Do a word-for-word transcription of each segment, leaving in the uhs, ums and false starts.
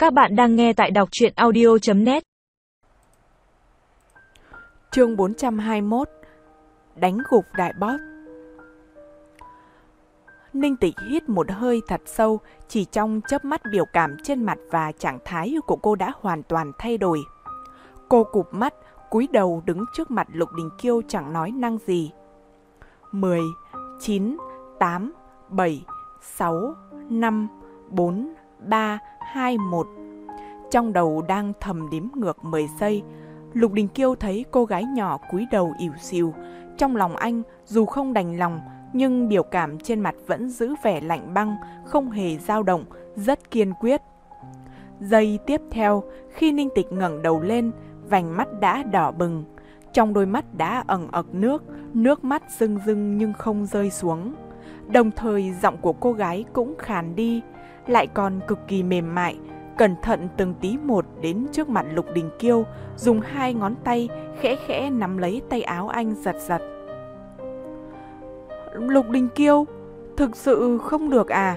Các bạn đang nghe tại đọc truyện audio chấm net. Chương bốn trăm hai mươi mốt. Đánh gục đại boss. Ninh Tịch hít một hơi thật sâu, chỉ trong chớp mắt biểu cảm trên mặt và trạng thái của cô đã hoàn toàn thay đổi. Cô cụp mắt, cúi đầu đứng trước mặt Lục Đình Kiêu chẳng nói năng gì. Mười, chín, tám, bảy, sáu, năm, bốn, ba, hai, một. Trong đầu đang thầm đếm ngược mười giây. Lục Đình Kiêu thấy cô gái nhỏ cúi đầu ỉu xìu. Trong lòng anh dù không đành lòng, nhưng biểu cảm trên mặt vẫn giữ vẻ lạnh băng, không hề dao động, rất kiên quyết. Giây tiếp theo, khi Ninh Tịch ngẩng đầu lên, vành mắt đã đỏ bừng. Trong đôi mắt đã ẩn ực nước, nước mắt rưng rưng nhưng không rơi xuống. Đồng thời giọng của cô gái cũng khàn đi, lại còn cực kỳ mềm mại, cẩn thận từng tí một đến trước mặt Lục Đình Kiêu, dùng hai ngón tay khẽ khẽ nắm lấy tay áo anh giật giật. Lục Đình Kiêu, thực sự không được à?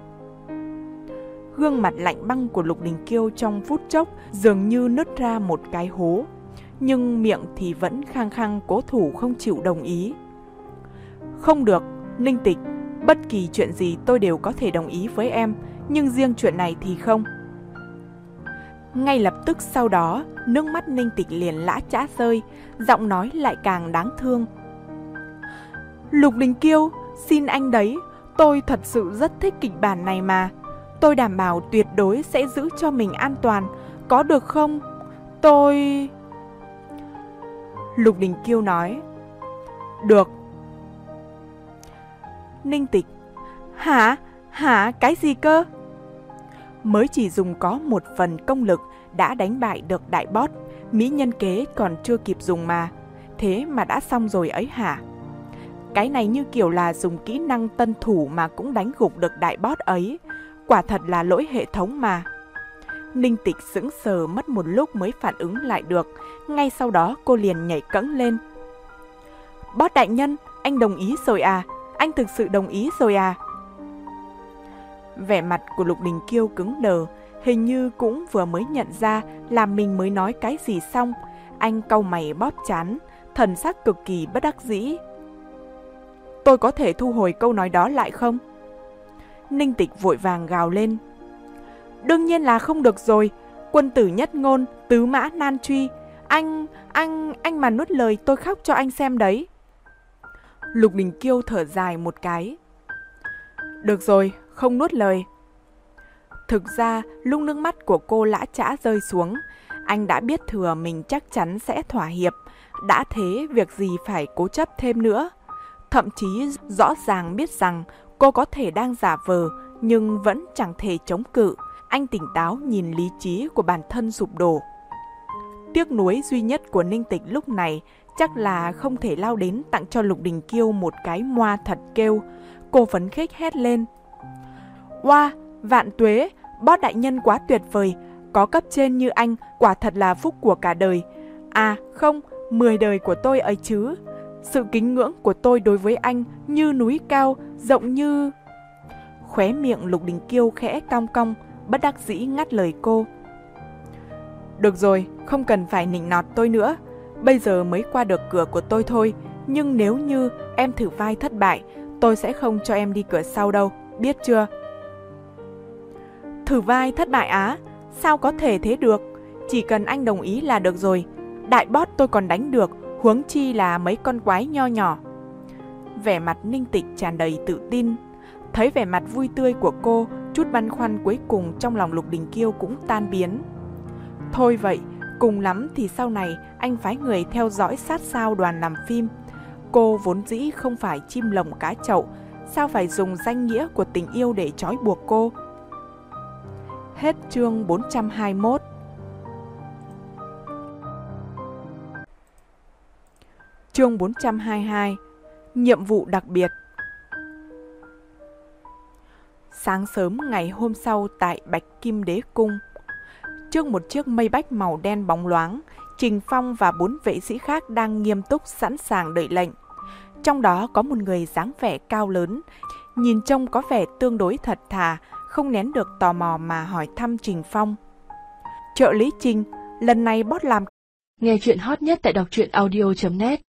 Gương mặt lạnh băng của Lục Đình Kiêu trong phút chốc dường như nứt ra một cái hố, nhưng miệng thì vẫn khăng khăng cố thủ không chịu đồng ý. Không được, Ninh Tịch, bất kỳ chuyện gì tôi đều có thể đồng ý với em, nhưng riêng chuyện này thì không. Ngay lập tức sau đó, nước mắt Ninh Tịch liền lã chã rơi, giọng nói lại càng đáng thương. Lục Đình Kiêu, xin anh đấy, tôi thật sự rất thích kịch bản này mà. Tôi đảm bảo tuyệt đối sẽ giữ cho mình an toàn, có được không? Tôi... Lục Đình Kiêu nói. Được. Ninh Tịch. Hả? Hả? Cái gì cơ? Mới chỉ dùng có một phần công lực đã đánh bại được đại boss, mỹ nhân kế còn chưa kịp dùng mà. Thế mà đã xong rồi ấy hả? Cái này như kiểu là dùng kỹ năng tân thủ mà cũng đánh gục được đại boss ấy. Quả thật là lỗi hệ thống mà. Ninh Tịch sững sờ mất một lúc mới phản ứng lại được. Ngay sau đó cô liền nhảy cẫng lên. Boss đại nhân, anh đồng ý rồi à? Anh thực sự đồng ý rồi à? Vẻ mặt của Lục Đình Kiêu cứng đờ, hình như cũng vừa mới nhận ra là mình mới nói cái gì xong. Anh cau mày bóp trán, thần sắc cực kỳ bất đắc dĩ. Tôi có thể thu hồi câu nói đó lại không? Ninh Tịch vội vàng gào lên. Đương nhiên là không được rồi. Quân tử nhất ngôn, tứ mã nan truy. Anh, anh, anh mà nuốt lời tôi khóc cho anh xem đấy. Lục Đình Kiêu thở dài một cái. Được rồi, không nuốt lời. Thực ra, lúc nước mắt của cô lã chã rơi xuống, anh đã biết thừa mình chắc chắn sẽ thỏa hiệp. Đã thế, việc gì phải cố chấp thêm nữa. Thậm chí rõ ràng biết rằng cô có thể đang giả vờ, nhưng vẫn chẳng thể chống cự. Anh tỉnh táo nhìn lý trí của bản thân sụp đổ. Tiếc nuối duy nhất của Ninh Tịch lúc này chắc là không thể lao đến tặng cho Lục Đình Kiêu một cái moa thật kêu. Cô phấn khích hét lên. Oa, vạn tuế, boss đại nhân quá tuyệt vời. Có cấp trên như anh, quả thật là phúc của cả đời. À không, mười đời của tôi ấy chứ. Sự kính ngưỡng của tôi đối với anh như núi cao, rộng như... Khóe miệng Lục Đình Kiêu khẽ cong cong, bất đắc dĩ ngắt lời cô. Được rồi, không cần phải nịnh nọt tôi nữa. Bây giờ mới qua được cửa của tôi thôi. Nhưng nếu như em thử vai thất bại, tôi sẽ không cho em đi cửa sau đâu, biết chưa? Thử vai thất bại á? Sao có thể thế được? Chỉ cần anh đồng ý là được rồi. Đại boss tôi còn đánh được, huống chi là mấy con quái nho nhỏ. Vẻ mặt Ninh Tịch tràn đầy tự tin. Thấy vẻ mặt vui tươi của cô, chút băn khoăn cuối cùng trong lòng Lục Đình Kiêu cũng tan biến. Thôi vậy, cùng lắm thì sau này anh phái người theo dõi sát sao đoàn làm phim. Cô vốn dĩ không phải chim lồng cá chậu, sao phải dùng danh nghĩa của tình yêu để trói buộc cô? Hết chương bốn trăm hai mươi mốt. Chương bốn trăm hai mươi hai. Nhiệm vụ đặc biệt. Sáng sớm ngày hôm sau tại Bạch Kim Đế Cung, trước một chiếc mây bách màu đen bóng loáng, Trình Phong và bốn vệ sĩ khác đang nghiêm túc sẵn sàng đợi lệnh. Trong đó có một người dáng vẻ cao lớn, nhìn trông có vẻ tương đối thật thà, không nén được tò mò mà hỏi thăm Trình Phong. Trợ lý Trinh, lần này boss làm. Nghe chuyện hot nhất tại đọc truyện audio chấm net